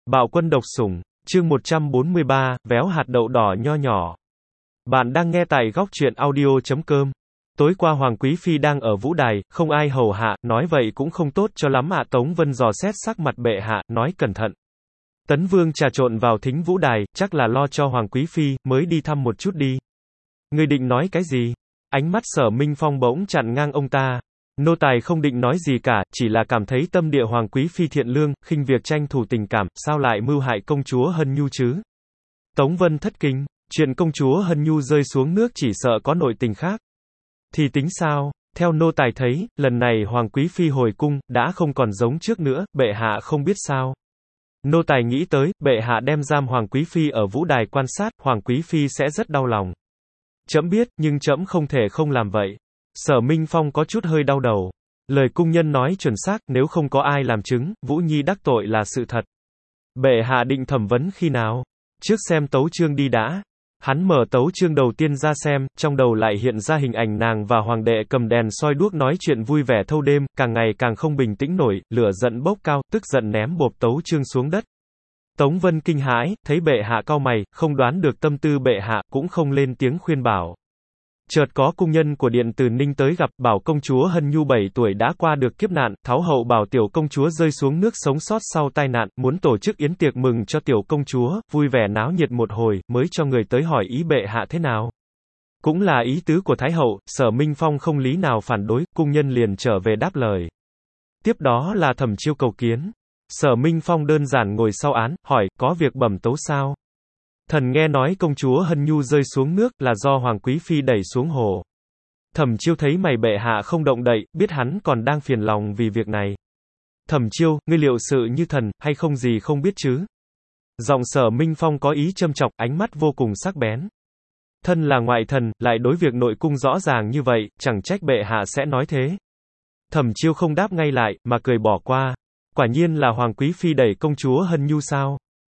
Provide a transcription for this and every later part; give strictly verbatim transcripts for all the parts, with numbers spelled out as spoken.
Bạo quân độc sủng, chương một trăm bốn mươi ba, véo hạt đậu đỏ nho nhỏ. Bạn đang nghe tại góc truyện audio chấm com. Tối qua Hoàng Quý Phi đang ở vũ đài, không ai hầu hạ, nói vậy cũng không tốt cho lắm ạ. Tống Vân dò xét sắc mặt bệ hạ, nói cẩn thận. Tấn Vương trà trộn vào thính vũ đài, chắc là lo cho Hoàng Quý Phi, mới đi thăm một chút đi. Ngươi định nói cái gì? Ánh mắt Sở Minh Phong bỗng chặn ngang ông ta. Nô tài không định nói gì cả, chỉ là cảm thấy tâm địa Hoàng Quý Phi thiện lương, khinh việc tranh thủ tình cảm, sao lại mưu hại công chúa Hân Nhu chứ? Tống Vân thất kinh, chuyện công chúa Hân Nhu rơi xuống nước chỉ sợ có nội tình khác. Thì tính sao? Theo nô tài thấy, lần này Hoàng Quý Phi hồi cung, đã không còn giống trước nữa, bệ hạ không biết sao. Nô tài nghĩ tới, bệ hạ đem giam Hoàng Quý Phi ở vũ đài quan sát, Hoàng Quý Phi sẽ rất đau lòng. Trẫm biết, nhưng trẫm không thể không làm vậy. Sở Minh Phong có chút hơi đau đầu. Lời cung nhân nói chuẩn xác, nếu không có ai làm chứng, Vũ Nhi đắc tội là sự thật. Bệ hạ định thẩm vấn khi nào? Trước xem tấu chương đi đã. Hắn mở tấu chương đầu tiên ra xem, trong đầu lại hiện ra hình ảnh nàng và hoàng đệ cầm đèn soi đuốc nói chuyện vui vẻ thâu đêm, càng ngày càng không bình tĩnh nổi, lửa giận bốc cao, tức giận ném bộp tấu chương xuống đất. Tống Vân kinh hãi, thấy bệ hạ cau mày, không đoán được tâm tư bệ hạ, cũng không lên tiếng khuyên bảo. Chợt có cung nhân của điện từ Ninh tới gặp, bảo công chúa Hân Nhu bảy tuổi đã qua được kiếp nạn, tháo hậu bảo tiểu công chúa rơi xuống nước sống sót sau tai nạn, muốn tổ chức yến tiệc mừng cho tiểu công chúa, vui vẻ náo nhiệt một hồi, mới cho người tới hỏi ý bệ hạ thế nào. Cũng là ý tứ của Thái hậu, Sở Minh Phong không lý nào phản đối, cung nhân liền trở về đáp lời. Tiếp đó là Thẩm Chiêu cầu kiến. Sở Minh Phong đơn giản ngồi sau án, hỏi, có việc bẩm tấu sao? Thần nghe nói công chúa Hân Nhu rơi xuống nước là do Hoàng Quý Phi đẩy xuống hồ. Thẩm Chiêu thấy mày bệ hạ không động đậy, biết hắn còn đang phiền lòng vì việc này. Thẩm Chiêu, ngươi liệu sự như thần, hay không gì không biết chứ? Giọng Sở Minh Phong có ý châm chọc, ánh mắt vô cùng sắc bén. Thân là ngoại thần, lại đối việc nội cung rõ ràng như vậy, chẳng trách bệ hạ sẽ nói thế. Thẩm Chiêu không đáp ngay lại, mà cười bỏ qua. Quả nhiên là Hoàng Quý Phi đẩy công chúa Hân Nhu sao?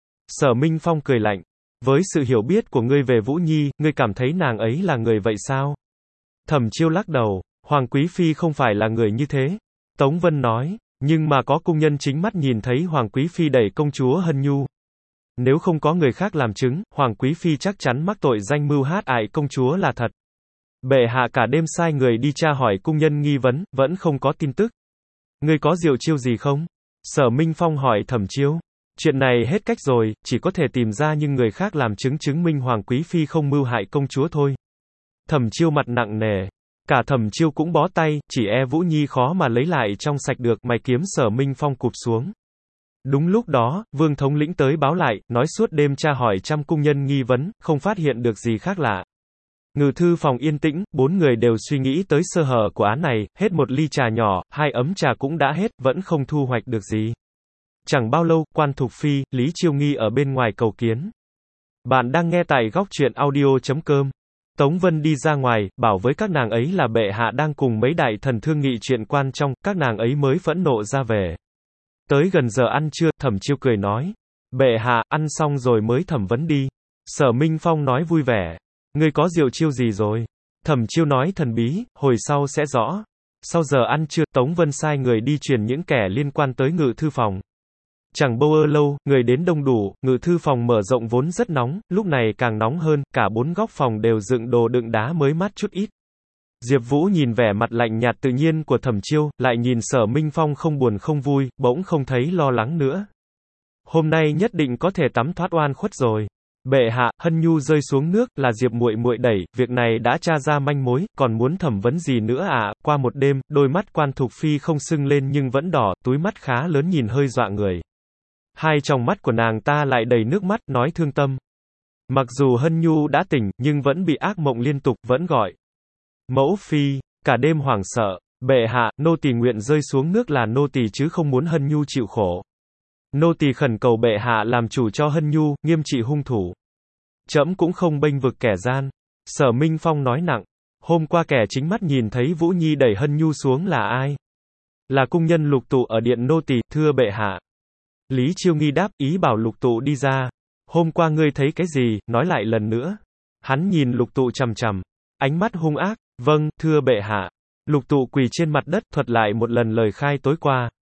Sở Minh Phong cười lạnh. Với sự hiểu biết của ngươi về Vũ Nhi, ngươi cảm thấy nàng ấy là người vậy sao? Thẩm Chiêu lắc đầu, Hoàng Quý Phi không phải là người như thế. Tống Vân nói, nhưng mà có cung nhân chính mắt nhìn thấy Hoàng Quý Phi đẩy công chúa Hân Nhu. Nếu không có người khác làm chứng, Hoàng Quý Phi chắc chắn mắc tội danh mưu hát hại công chúa là thật. Bệ hạ cả đêm sai người đi tra hỏi cung nhân nghi vấn, vẫn không có tin tức. Ngươi có diệu chiêu gì không? Sở Minh Phong hỏi Thẩm Chiêu. Chuyện này hết cách rồi, chỉ có thể tìm ra nhưng người khác làm chứng chứng minh Hoàng Quý Phi không mưu hại công chúa thôi. Thẩm Chiêu mặt nặng nề. Cả Thẩm Chiêu cũng bó tay, chỉ e Vũ Nhi khó mà lấy lại trong sạch được, mày kiếm Sở Minh Phong cụp xuống. Đúng lúc đó, Vương thống lĩnh tới báo lại, nói suốt đêm tra hỏi trăm cung nhân nghi vấn, không phát hiện được gì khác lạ. Ngự thư phòng yên tĩnh, bốn người đều suy nghĩ tới sơ hở của án này, hết một ly trà nhỏ, hai ấm trà cũng đã hết, vẫn không thu hoạch được gì. Chẳng bao lâu, Quan Thục Phi, Lý Chiêu Nghi ở bên ngoài cầu kiến. Bạn đang nghe tại góc truyện audio chấm com. Tống Vân đi ra ngoài, bảo với các nàng ấy là bệ hạ đang cùng mấy đại thần thương nghị chuyện quan trong, các nàng ấy mới phẫn nộ ra về. Tới gần giờ ăn trưa, Thẩm Chiêu cười nói. Bệ hạ, ăn xong rồi mới thẩm vấn đi. Sở Minh Phong nói vui vẻ. Ngươi có diệu chiêu gì rồi? Thẩm Chiêu nói thần bí, hồi sau sẽ rõ. Sau giờ ăn trưa, Tống Vân sai người đi truyền những kẻ liên quan tới ngự thư phòng. Chẳng bao ơ lâu, người đến đông đủ, ngự thư phòng mở rộng vốn rất nóng, lúc này càng nóng hơn, cả bốn góc phòng đều dựng đồ đựng đá mới mát chút ít. Diệp Vũ nhìn vẻ mặt lạnh nhạt tự nhiên của Thẩm Chiêu, lại nhìn Sở Minh Phong không buồn không vui, bỗng không thấy lo lắng nữa. Hôm nay nhất định có thể tắm thoát oan khuất rồi. Bệ hạ, Hân Nhu rơi xuống nước, là Diệp muội muội đẩy, việc này đã tra ra manh mối, còn muốn thẩm vấn gì nữa à? Qua một đêm, đôi mắt Quan Thục Phi không sưng lên nhưng vẫn đỏ, túi mắt khá lớn nhìn hơi dọa người. Hai tròng mắt của nàng ta lại đầy nước mắt, nói thương tâm. Mặc dù Hân Nhu đã tỉnh, nhưng vẫn bị ác mộng liên tục, vẫn gọi. Mẫu Phi, cả đêm hoảng sợ. Bệ hạ, nô tỳ nguyện rơi xuống nước là nô tỳ chứ không muốn Hân Nhu chịu khổ. Nô tỳ khẩn cầu bệ hạ làm chủ cho Hân Nhu, nghiêm trị hung thủ. Trẫm cũng không bênh vực kẻ gian. Sở Minh Phong nói nặng. Hôm qua kẻ chính mắt nhìn thấy Vũ Nhi đẩy Hân Nhu xuống là ai? Là cung nhân Lục Tụ ở điện nô tỳ, thưa bệ hạ. Lý Chiêu Nghi đáp, ý bảo Lục Tụ đi ra. Hôm qua ngươi thấy cái gì, nói lại lần nữa. Hắn nhìn Lục Tụ chằm chằm. Ánh mắt hung ác, vâng, thưa bệ hạ. Lục Tụ quỳ trên mặt đất, thuật lại một lần lời khai tối qua.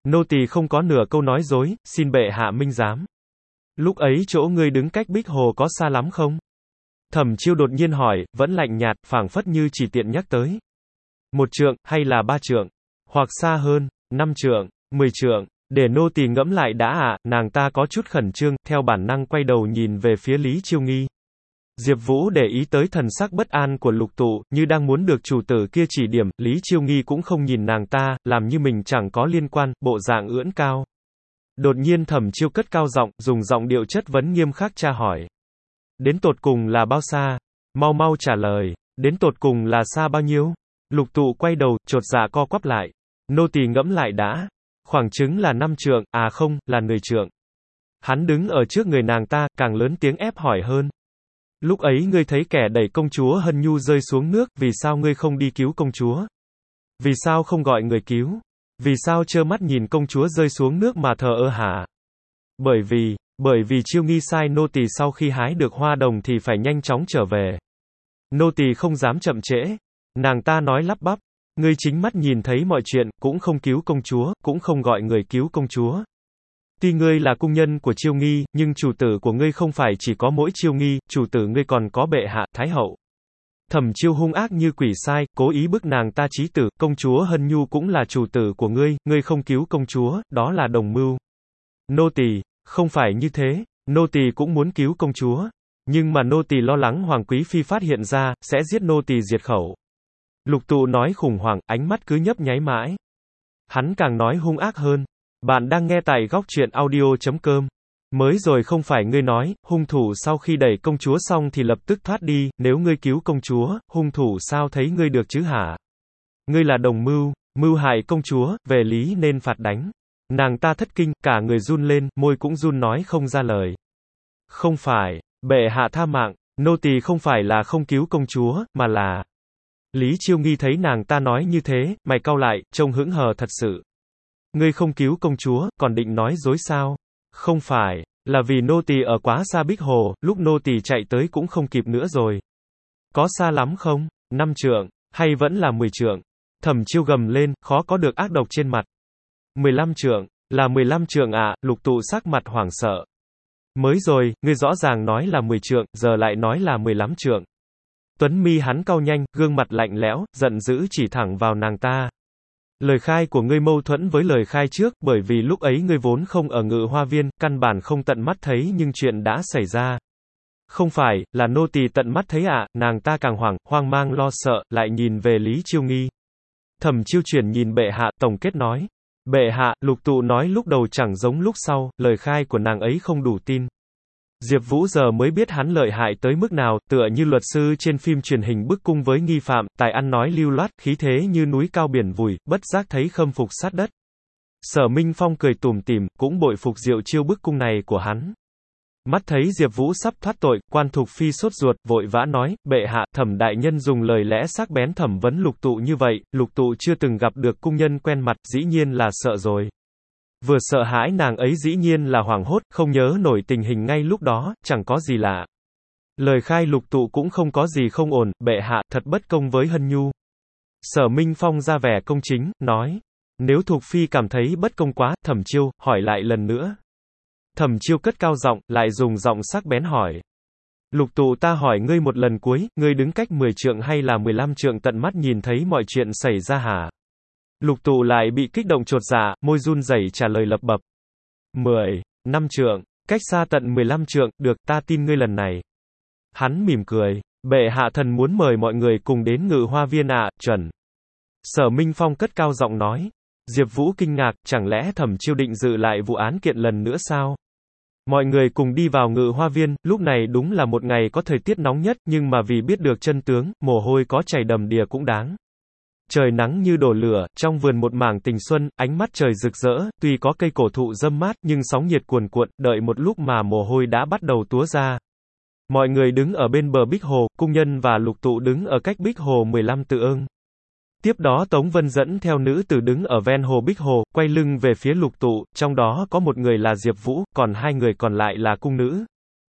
Nô tỳ không có nửa câu nói dối, xin bệ hạ minh giám. Lúc ấy chỗ ngươi đứng cách Bích Hồ có xa lắm không? Thẩm Chiêu đột nhiên hỏi, vẫn lạnh nhạt, phảng phất như chỉ tiện nhắc tới. Một trượng, hay là ba trượng? Hoặc xa hơn, năm trượng, mười trượng. Để nô tỳ ngẫm lại đã ạ, à, nàng ta có chút khẩn trương, theo bản năng quay đầu nhìn về phía Lý Chiêu Nghi. Diệp Vũ để ý tới thần sắc bất an của Lục Tụ, như đang muốn được chủ tử kia chỉ điểm, Lý Chiêu Nghi cũng không nhìn nàng ta, làm như mình chẳng có liên quan, bộ dạng ưỡn cao. Đột nhiên Thẩm Chiêu cất cao giọng, dùng giọng điệu chất vấn nghiêm khắc tra hỏi. Đến tột cùng là bao xa? Mau mau trả lời, đến tột cùng là xa bao nhiêu? Lục Tụ quay đầu, chột dạ co quắp lại. Nô tỳ ngẫm lại đã. Khoảng chừng là năm trượng, à không, là mười trượng. Hắn đứng ở trước người nàng ta, càng lớn tiếng ép hỏi hơn. Lúc ấy ngươi thấy kẻ đẩy công chúa Hân Nhu rơi xuống nước, vì sao ngươi không đi cứu công chúa? Vì sao không gọi người cứu? Vì sao trơ mắt nhìn công chúa rơi xuống nước mà thờ ơ hả? Bởi vì, bởi vì Chiêu Nghi sai nô tỳ sau khi hái được hoa đồng thì phải nhanh chóng trở về. Nô tỳ không dám chậm trễ. Nàng ta nói lắp bắp. Ngươi chính mắt nhìn thấy mọi chuyện, cũng không cứu công chúa, cũng không gọi người cứu công chúa. Tuy ngươi là cung nhân của Chiêu Nghi, nhưng chủ tử của ngươi không phải chỉ có mỗi Chiêu Nghi, chủ tử ngươi còn có bệ hạ, Thái hậu. Thẩm Chiêu hung ác như quỷ sai, cố ý bức nàng ta chí tử, công chúa Hân Nhu cũng là chủ tử của ngươi, ngươi không cứu công chúa, đó là đồng mưu. Nô tỳ, không phải như thế, nô tỳ cũng muốn cứu công chúa, nhưng mà nô tỳ lo lắng Hoàng Quý Phi phát hiện ra, sẽ giết nô tỳ diệt khẩu. Lục Tụ nói khủng hoảng, ánh mắt cứ nhấp nháy mãi. Hắn càng nói hung ác hơn. Bạn đang nghe tại góc truyện audio chấm com. Mới rồi không phải ngươi nói, hung thủ sau khi đẩy công chúa xong thì lập tức thoát đi, nếu ngươi cứu công chúa, hung thủ sao thấy ngươi được chứ hả? Ngươi là đồng mưu, mưu hại công chúa, về lý nên phạt đánh. Nàng ta thất kinh, cả người run lên, môi cũng run nói không ra lời. Không phải, bệ hạ tha mạng, nô tỳ không phải là không cứu công chúa, mà là... Lý Chiêu Nghi thấy nàng ta nói như thế, mày cau lại, trông hững hờ thật sự. Ngươi không cứu công chúa, còn định nói dối sao? Không phải, là vì nô tỳ ở quá xa Bích Hồ, lúc nô tỳ chạy tới cũng không kịp nữa rồi. Có xa lắm không? Năm trượng, hay vẫn là mười trượng? Thẩm Chiêu gầm lên, khó có được ác độc trên mặt. Mười lăm trượng, là mười lăm trượng à, Lục Tụ sắc mặt hoảng sợ. Mới rồi, ngươi rõ ràng nói là mười trượng, giờ lại nói là mười lăm trượng. Tuấn mi hắn cau nhanh, gương mặt lạnh lẽo, giận dữ chỉ thẳng vào nàng ta. Lời khai của ngươi mâu thuẫn với lời khai trước, bởi vì lúc ấy ngươi vốn không ở Ngự Hoa Viên, căn bản không tận mắt thấy nhưng chuyện đã xảy ra. Không phải, là nô tỳ tận mắt thấy ạ, à, nàng ta càng hoảng, hoang mang lo sợ, lại nhìn về Lý Chiêu Nghi. Thẩm Chiêu chuyển nhìn bệ hạ, tổng kết nói. Bệ hạ, Lục Tụ nói lúc đầu chẳng giống lúc sau, lời khai của nàng ấy không đủ tin. Diệp Vũ giờ mới biết hắn lợi hại tới mức nào, tựa như luật sư trên phim truyền hình bức cung với nghi phạm, tài ăn nói lưu loát, khí thế như núi cao biển vùi, bất giác thấy khâm phục sát đất. Sở Minh Phong cười tủm tỉm, cũng bội phục diệu chiêu bức cung này của hắn. Mắt thấy Diệp Vũ sắp thoát tội, Quan Thục Phi sốt ruột, vội vã nói, bệ hạ, Thẩm đại nhân dùng lời lẽ sắc bén thẩm vấn Lục Tụ như vậy, Lục Tụ chưa từng gặp được cung nhân quen mặt, dĩ nhiên là sợ rồi. Vừa sợ hãi nàng ấy dĩ nhiên là hoảng hốt, không nhớ nổi tình hình ngay lúc đó, chẳng có gì lạ. Lời khai Lục Tụ cũng không có gì không ổn, bệ hạ, thật bất công với Hân Nhu. Sở Minh Phong ra vẻ công chính, nói. Nếu Thục Phi cảm thấy bất công quá, Thẩm Chiêu, hỏi lại lần nữa. Thẩm Chiêu cất cao giọng, lại dùng giọng sắc bén hỏi. Lục Tụ ta hỏi ngươi một lần cuối, ngươi đứng cách mười trượng hay là mười lăm trượng tận mắt nhìn thấy mọi chuyện xảy ra hả? Lục Tụ lại bị kích động chột dạ, môi run rẩy trả lời lập bập. mười, năm trượng, cách xa tận mười lăm trượng, được, ta tin ngươi lần này. Hắn mỉm cười, bệ hạ thần muốn mời mọi người cùng đến Ngự Hoa Viên ạ, à, chuẩn. Sở Minh Phong cất cao giọng nói. Diệp Vũ kinh ngạc, chẳng lẽ Thẩm Chiêu định dự lại vụ án kiện lần nữa sao? Mọi người cùng đi vào Ngự Hoa Viên, lúc này đúng là một ngày có thời tiết nóng nhất, nhưng mà vì biết được chân tướng, mồ hôi có chảy đầm đìa cũng đáng. Trời nắng như đổ lửa, trong vườn một mảng tình xuân, ánh mắt trời rực rỡ, tuy có cây cổ thụ râm mát, nhưng sóng nhiệt cuồn cuộn, đợi một lúc mà mồ hôi đã bắt đầu túa ra. Mọi người đứng ở bên bờ Bích Hồ, cung nhân và Lục Tụ đứng ở cách Bích Hồ mười lăm tự ưng. Tiếp đó Tống Vân dẫn theo nữ tử đứng ở ven hồ Bích Hồ, quay lưng về phía Lục Tụ, trong đó có một người là Diệp Vũ, còn hai người còn lại là cung nữ.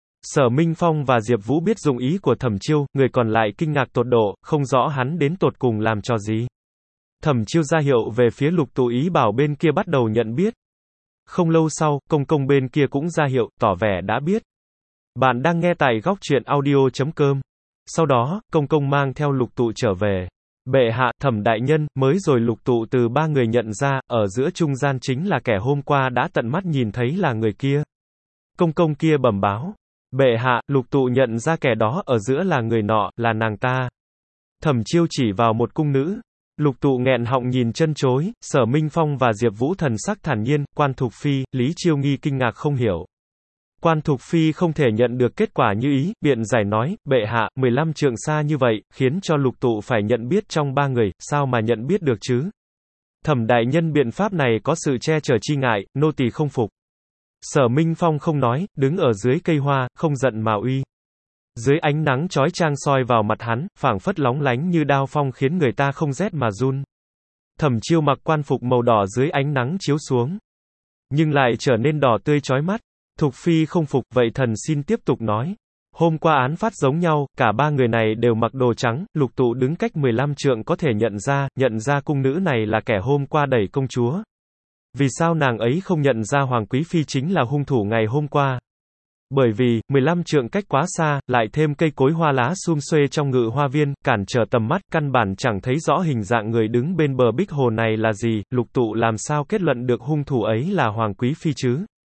Sở Minh Phong và Diệp Vũ biết dụng ý của Thẩm Chiêu, người còn lại kinh ngạc tột độ, không rõ hắn đến tột cùng làm trò gì. Thẩm Chiêu ra hiệu về phía Lục Tụ ý bảo bên kia bắt đầu nhận biết. Không lâu sau, công công bên kia cũng ra hiệu, tỏ vẻ đã biết. Bạn đang nghe tại góc truyện audio chấm com. Sau đó, công công mang theo Lục Tụ trở về. Bệ hạ, Thẩm đại nhân, mới rồi Lục Tụ từ ba người nhận ra, ở giữa trung gian chính là kẻ hôm qua đã tận mắt nhìn thấy là người kia. Công công kia bẩm báo. Bệ hạ, Lục Tụ nhận ra kẻ đó ở giữa là người nọ, là nàng ta. Thẩm Chiêu chỉ vào một cung nữ. Lục Tụ nghẹn họng nhìn chân chối, Sở Minh Phong và Diệp Vũ thần sắc thản nhiên, Quan Thục Phi, Lý Chiêu Nghi kinh ngạc không hiểu. Quan Thục Phi không thể nhận được kết quả như ý, biện giải nói, bệ hạ, mười lăm trượng xa như vậy, khiến cho Lục Tụ phải nhận biết trong ba người, sao mà nhận biết được chứ? Thẩm đại nhân biện pháp này có sự che chở chi ngại, nô tỳ không phục. Sở Minh Phong không nói, đứng ở dưới cây hoa, không giận mà uy. Dưới ánh nắng chói chang soi vào mặt hắn, phảng phất lóng lánh như đao phong khiến người ta không rét mà run. Thẩm Chiêu mặc quan phục màu đỏ dưới ánh nắng chiếu xuống, nhưng lại trở nên đỏ tươi chói mắt. Thục Phi không phục, vậy thần xin tiếp tục nói. Hôm qua án phát giống nhau, cả ba người này đều mặc đồ trắng, Lục Tụ đứng cách mười lăm trượng có thể nhận ra, nhận ra cung nữ này là kẻ hôm qua đẩy công chúa. Vì sao nàng ấy không nhận ra Hoàng Quý Phi chính là hung thủ ngày hôm qua? Bởi vì, mười lăm trượng cách quá xa, lại thêm cây cối hoa lá sum xuê trong ngự hoa viên, cản trở tầm mắt, căn bản chẳng thấy rõ hình dạng người đứng bên bờ bích hồ này là gì, Lục Tụ làm sao kết luận được hung thủ ấy là Hoàng Quý Phi chứ?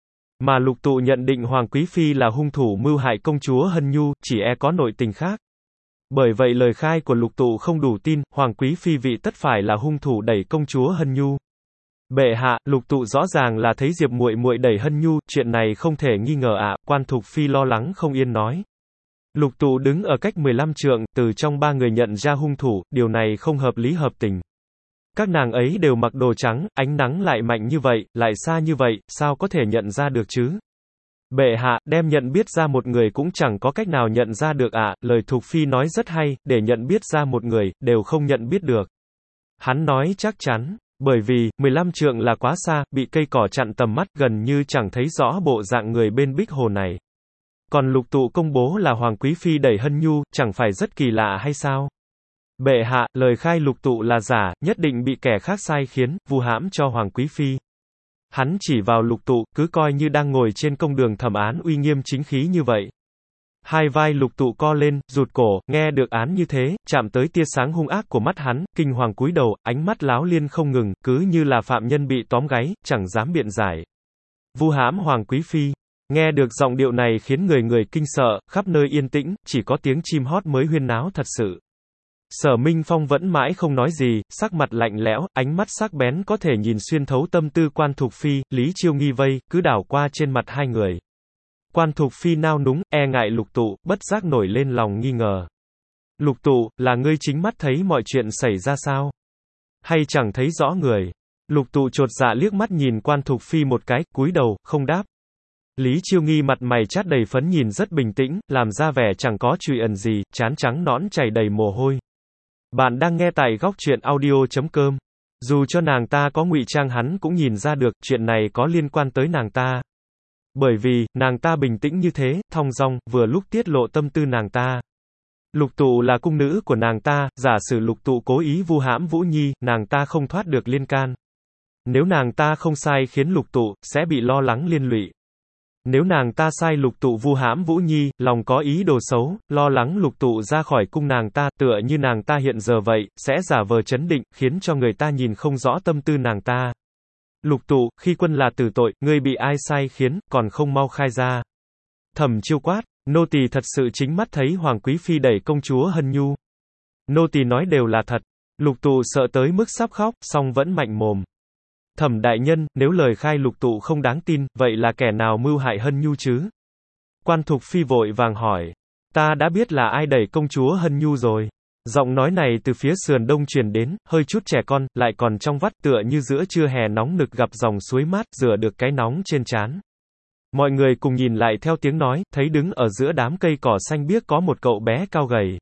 Mà Lục Tụ nhận định Hoàng Quý Phi là hung thủ mưu hại công chúa Hân Nhu, chỉ e có nội tình khác. Bởi vậy lời khai của Lục Tụ không đủ tin, Hoàng Quý Phi vị tất phải là hung thủ đẩy công chúa Hân Nhu. Bệ hạ, Lục Tụ rõ ràng là thấy Diệp muội muội đẩy Hân Nhu, chuyện này không thể nghi ngờ ạ, Quan Thục Phi lo lắng không yên nói. Lục Tụ đứng ở cách mười lăm trượng, từ trong ba người nhận ra hung thủ, điều này không hợp lý hợp tình. Các nàng ấy đều mặc đồ trắng, ánh nắng lại mạnh như vậy, lại xa như vậy, sao có thể nhận ra được chứ? Bệ hạ, đem nhận biết ra một người cũng chẳng có cách nào nhận ra được ạ, lời Thục Phi nói rất hay, để nhận biết ra một người, đều không nhận biết được. Hắn nói chắc chắn. Bởi vì, mười lăm trượng là quá xa, bị cây cỏ chặn tầm mắt, gần như chẳng thấy rõ bộ dạng người bên bích hồ này. Còn Lục Tụ công bố là Hoàng Quý Phi đẩy Hân Nhu, chẳng phải rất kỳ lạ hay sao? Bệ hạ, lời khai Lục Tụ là giả, nhất định bị kẻ khác sai khiến, vu hãm cho Hoàng Quý Phi. Hắn chỉ vào Lục Tụ, cứ coi như đang ngồi trên công đường thẩm án uy nghiêm chính khí như vậy. Hai vai Lục Tụ co lên, rụt cổ, nghe được án như thế, chạm tới tia sáng hung ác của mắt hắn, kinh hoàng cúi đầu, ánh mắt láo liên không ngừng, cứ như là phạm nhân bị tóm gáy, chẳng dám biện giải. Vu hãm Hoàng Quý Phi. Nghe được giọng điệu này khiến người người kinh sợ, khắp nơi yên tĩnh, chỉ có tiếng chim hót mới huyên náo thật sự. Sở Minh Phong vẫn mãi không nói gì, sắc mặt lạnh lẽo, ánh mắt sắc bén có thể nhìn xuyên thấu tâm tư Quan Thục Phi, Lý Chiêu Nghi vây, cứ đảo qua trên mặt hai người. Quan Thục Phi nao núng, e ngại Lục Tụ, bất giác nổi lên lòng nghi ngờ. Lục Tụ, là ngươi chính mắt thấy mọi chuyện xảy ra sao? Hay chẳng thấy rõ người? Lục Tụ chột dạ liếc mắt nhìn Quan Thục Phi một cái, cúi đầu, không đáp. Lý Chiêu Nghi mặt mày chát đầy phấn nhìn rất bình tĩnh, làm ra vẻ chẳng có chuyện ẩn gì, trán trắng nõn chảy đầy mồ hôi. Bạn đang nghe tại góc truyện audio chấm com. Dù cho nàng ta có ngụy trang hắn cũng nhìn ra được, chuyện này có liên quan tới nàng ta. Bởi vì, nàng ta bình tĩnh như thế, thong dong, vừa lúc tiết lộ tâm tư nàng ta. Lục Tụ là cung nữ của nàng ta, giả sử Lục Tụ cố ý vu hãm Vũ Nhi, nàng ta không thoát được liên can. Nếu nàng ta không sai khiến Lục Tụ, sẽ bị lo lắng liên lụy. Nếu nàng ta sai Lục Tụ vu hãm Vũ Nhi, lòng có ý đồ xấu, lo lắng Lục Tụ ra khỏi cung nàng ta, tựa như nàng ta hiện giờ vậy, sẽ giả vờ trấn định, khiến cho người ta nhìn không rõ tâm tư nàng ta. Lục Tụ, khi quân là tử tội, ngươi bị ai sai khiến, còn không mau khai ra. Thẩm Chiêu quát, nô tỳ thật sự chính mắt thấy Hoàng Quý Phi đẩy công chúa Hân Nhu. Nô tỳ nói đều là thật. Lục Tụ sợ tới mức sắp khóc, song vẫn mạnh mồm. Thẩm đại nhân, nếu lời khai Lục Tụ không đáng tin, vậy là kẻ nào mưu hại Hân Nhu chứ? Quan Thục Phi vội vàng hỏi. Ta đã biết là ai đẩy công chúa Hân Nhu rồi. Giọng nói này từ phía sườn đông truyền đến, hơi chút trẻ con, lại còn trong vắt tựa như giữa trưa hè nóng nực gặp dòng suối mát, rửa được cái nóng trên trán. Mọi người cùng nhìn lại theo tiếng nói, thấy đứng ở giữa đám cây cỏ xanh biếc có một cậu bé cao gầy.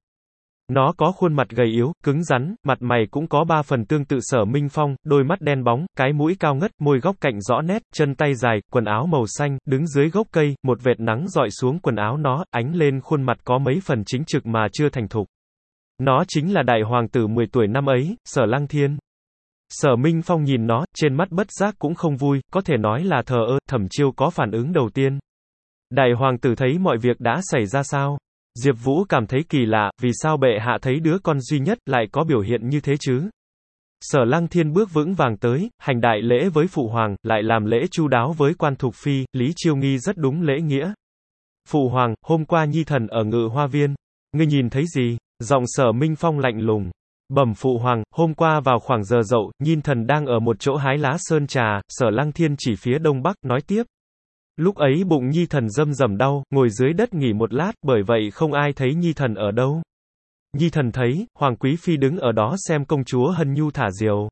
Nó có khuôn mặt gầy yếu, cứng rắn, mặt mày cũng có ba phần tương tự Sở Minh Phong, đôi mắt đen bóng, cái mũi cao ngất, môi góc cạnh rõ nét, chân tay dài, quần áo màu xanh, đứng dưới gốc cây, một vệt nắng dọi xuống quần áo nó, ánh lên khuôn mặt có mấy phần chính trực mà chưa thành thục. Nó chính là đại hoàng tử mười tuổi năm ấy, Sở Lăng Thiên. Sở Minh Phong nhìn nó, trên mắt bất giác cũng không vui, có thể nói là thờ ơ. Thẩm Chiêu có phản ứng đầu tiên. Đại hoàng tử thấy mọi việc đã xảy ra sao? Diệp Vũ cảm thấy kỳ lạ, vì sao bệ hạ thấy đứa con duy nhất lại có biểu hiện như thế chứ? Sở Lăng Thiên bước vững vàng tới, hành đại lễ với phụ hoàng, lại làm lễ chu đáo với quan thục phi, Lý Chiêu Nghi rất đúng lễ nghĩa. Phụ hoàng, hôm qua nhi thần ở Ngự Hoa Viên, ngươi nhìn thấy gì? Giọng Sở Minh Phong lạnh lùng. Bẩm phụ hoàng, hôm qua vào khoảng giờ dậu, nhi thần đang ở một chỗ hái lá sơn trà. Sở Lăng Thiên chỉ phía đông bắc, nói tiếp. Lúc ấy bụng nhi thần râm rầm đau, ngồi dưới đất nghỉ một lát, bởi vậy không ai thấy nhi thần ở đâu. Nhi thần thấy, Hoàng Quý Phi đứng ở đó xem công chúa Hân Nhu thả diều.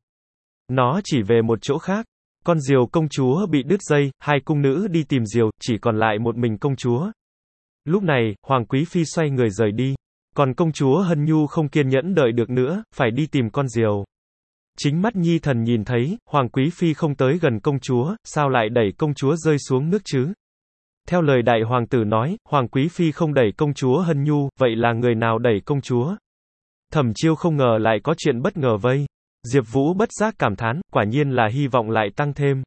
Nó chỉ về một chỗ khác. Con diều công chúa bị đứt dây, hai cung nữ đi tìm diều, chỉ còn lại một mình công chúa. Lúc này, Hoàng Quý Phi xoay người rời đi. Còn công chúa Hân Nhu không kiên nhẫn đợi được nữa, phải đi tìm con diều. Chính mắt nhi thần nhìn thấy, Hoàng Quý Phi không tới gần công chúa, sao lại đẩy công chúa rơi xuống nước chứ? Theo lời đại hoàng tử nói, Hoàng Quý Phi không đẩy công chúa Hân Nhu, vậy là người nào đẩy công chúa? Thẩm Chiêu không ngờ lại có chuyện bất ngờ vây. Diệp Vũ bất giác cảm thán, quả nhiên là hy vọng lại tăng thêm.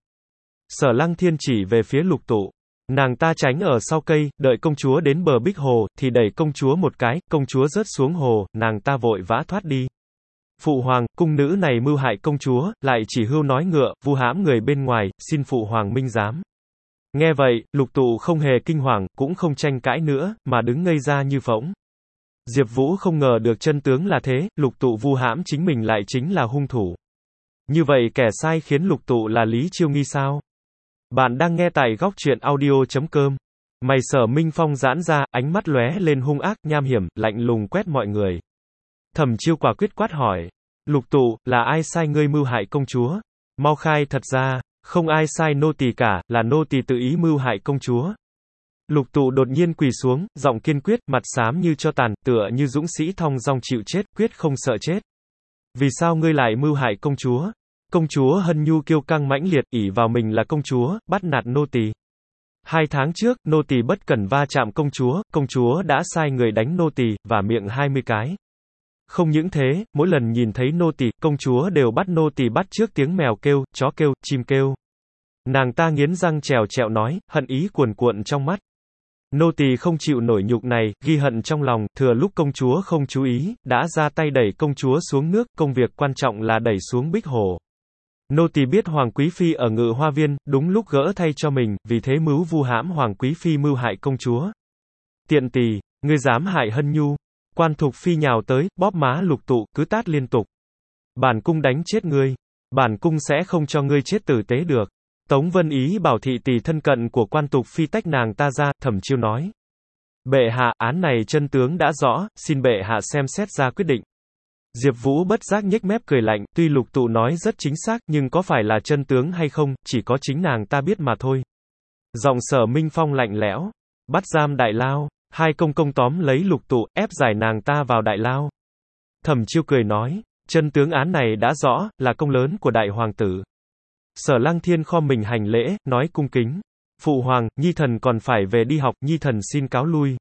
Sở Lăng Thiên chỉ về phía Lục Tụ. Nàng ta tránh ở sau cây, đợi công chúa đến bờ bích hồ, thì đẩy công chúa một cái, công chúa rớt xuống hồ, nàng ta vội vã thoát đi. Phụ hoàng, cung nữ này mưu hại công chúa, lại chỉ hưu nói ngựa, vu hãm người bên ngoài, xin phụ hoàng minh giám. Nghe vậy, Lục Tụ không hề kinh hoàng, cũng không tranh cãi nữa, mà đứng ngây ra như phỗng. Diệp Vũ không ngờ được chân tướng là thế, Lục Tụ vu hãm chính mình lại chính là hung thủ. Như vậy kẻ sai khiến Lục Tụ là Lý Chiêu Nghi sao? Bạn đang nghe tại góc truyện audio chấm com. Mày Sở Minh Phong giãn ra, ánh mắt lóe lên hung ác, nham hiểm, lạnh lùng quét mọi người. Thẩm Chiêu quả quyết quát hỏi. Lục Tụ, là ai sai ngươi mưu hại công chúa? Mau khai thật ra, không ai sai nô tỳ cả, là nô tỳ tự ý mưu hại công chúa. Lục Tụ đột nhiên quỳ xuống, giọng kiên quyết, mặt xám như tro tàn, tựa như dũng sĩ thong dong chịu chết, quyết không sợ chết. Vì sao ngươi lại mưu hại công chúa? Công chúa Hân Nhu kiêu căng mãnh liệt, ỷ vào mình là công chúa, bắt nạt nô tỳ. Hai tháng trước, nô tỳ bất cẩn va chạm công chúa, công chúa đã sai người đánh nô tỳ, và miệng hai mươi cái. Không những thế, mỗi lần nhìn thấy nô tỳ, công chúa đều bắt nô tỳ bắt trước tiếng mèo kêu, chó kêu, chim kêu. Nàng ta nghiến răng trèo trẹo nói, hận ý cuồn cuộn trong mắt. Nô tỳ không chịu nổi nhục này, ghi hận trong lòng, thừa lúc công chúa không chú ý, đã ra tay đẩy công chúa xuống nước, công việc quan trọng là đẩy xuống bích hồ. Nô tỳ biết Hoàng Quý Phi ở Ngự Hoa Viên, đúng lúc gỡ thay cho mình, vì thế mưu vu hãm Hoàng Quý Phi mưu hại công chúa. Tiện tỳ, ngươi dám hại Hân Nhu. Quan thục phi nhào tới, bóp má Lục Tụ, cứ tát liên tục. Bản cung đánh chết ngươi. Bản cung sẽ không cho ngươi chết tử tế được. Tống Vân Ý bảo thị tỷ thân cận của quan tục phi tách nàng ta ra, Thẩm Chiêu nói. Bệ hạ, án này chân tướng đã rõ, xin bệ hạ xem xét ra quyết định. Diệp Vũ bất giác nhếch mép cười lạnh, tuy Lục Tụ nói rất chính xác, nhưng có phải là chân tướng hay không, chỉ có chính nàng ta biết mà thôi. Giọng Sở Minh Phong lạnh lẽo. Bắt giam đại lao. Hai công công tóm lấy Lục Tụ, ép giải nàng ta vào đại lao. Thẩm Chiêu cười nói, chân tướng án này đã rõ, là công lớn của đại hoàng tử. Sở Lăng Thiên khom mình hành lễ, nói cung kính. Phụ hoàng, nhi thần còn phải về đi học, nhi thần xin cáo lui.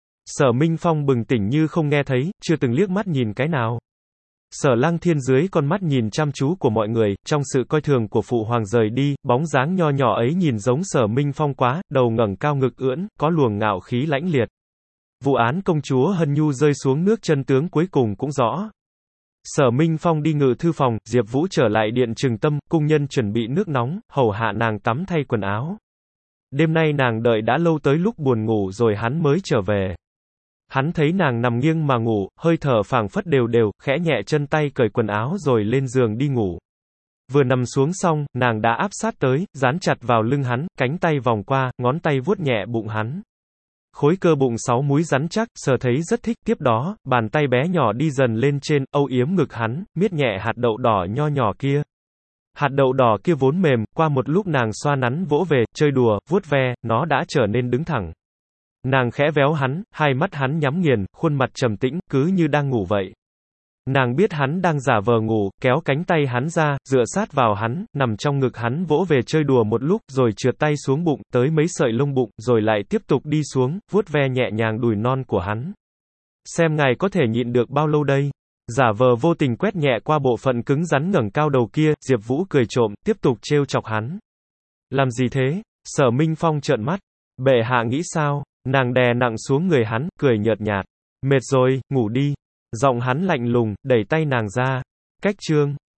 Sở Minh Phong bừng tỉnh như không nghe thấy, chưa từng liếc mắt nhìn cái nào. Sở Lăng Thiên dưới con mắt nhìn chăm chú của mọi người, trong sự coi thường của phụ hoàng rời đi, bóng dáng nho nhỏ ấy nhìn giống Sở Minh Phong quá, đầu ngẩng cao ngực ưỡn, có luồng ngạo khí lãnh liệt. Vụ án công chúa Hân Nhu rơi xuống nước chân tướng cuối cùng cũng rõ. Sở Minh Phong đi ngự thư phòng, Diệp Vũ trở lại điện Trừng Tâm, cung nhân chuẩn bị nước nóng, hầu hạ nàng tắm thay quần áo. Đêm nay nàng đợi đã lâu tới lúc buồn ngủ rồi hắn mới trở về. Hắn thấy nàng nằm nghiêng mà ngủ, hơi thở phảng phất đều đều, khẽ nhẹ chân tay cởi quần áo rồi lên giường đi ngủ. Vừa nằm xuống xong, nàng đã áp sát tới, dán chặt vào lưng hắn, cánh tay vòng qua, ngón tay vuốt nhẹ bụng hắn. Khối cơ bụng sáu múi rắn chắc, sờ thấy rất thích, tiếp đó, bàn tay bé nhỏ đi dần lên trên, âu yếm ngực hắn, miết nhẹ hạt đậu đỏ nho nhỏ kia. Hạt đậu đỏ kia vốn mềm, qua một lúc nàng xoa nắn vỗ về, chơi đùa, vuốt ve, nó đã trở nên đứng thẳng. Nàng khẽ véo hắn, hai mắt hắn nhắm nghiền, khuôn mặt trầm tĩnh, cứ như đang ngủ vậy. Nàng biết hắn đang giả vờ ngủ, kéo cánh tay hắn ra, dựa sát vào hắn, nằm trong ngực hắn vỗ về chơi đùa một lúc, rồi trượt tay xuống bụng, tới mấy sợi lông bụng, rồi lại tiếp tục đi xuống, vuốt ve nhẹ nhàng đùi non của hắn. Xem ngài có thể nhịn được bao lâu đây? Giả vờ vô tình quét nhẹ qua bộ phận cứng rắn ngẩng cao đầu kia, Diệp Vũ cười trộm, tiếp tục trêu chọc hắn. Làm gì thế? Sở Minh Phong trợn mắt. Bệ hạ nghĩ sao? Nàng đè nặng xuống người hắn, cười nhợt nhạt. Mệt rồi, ngủ đi. Giọng hắn lạnh lùng, đẩy tay nàng ra. Cách chương.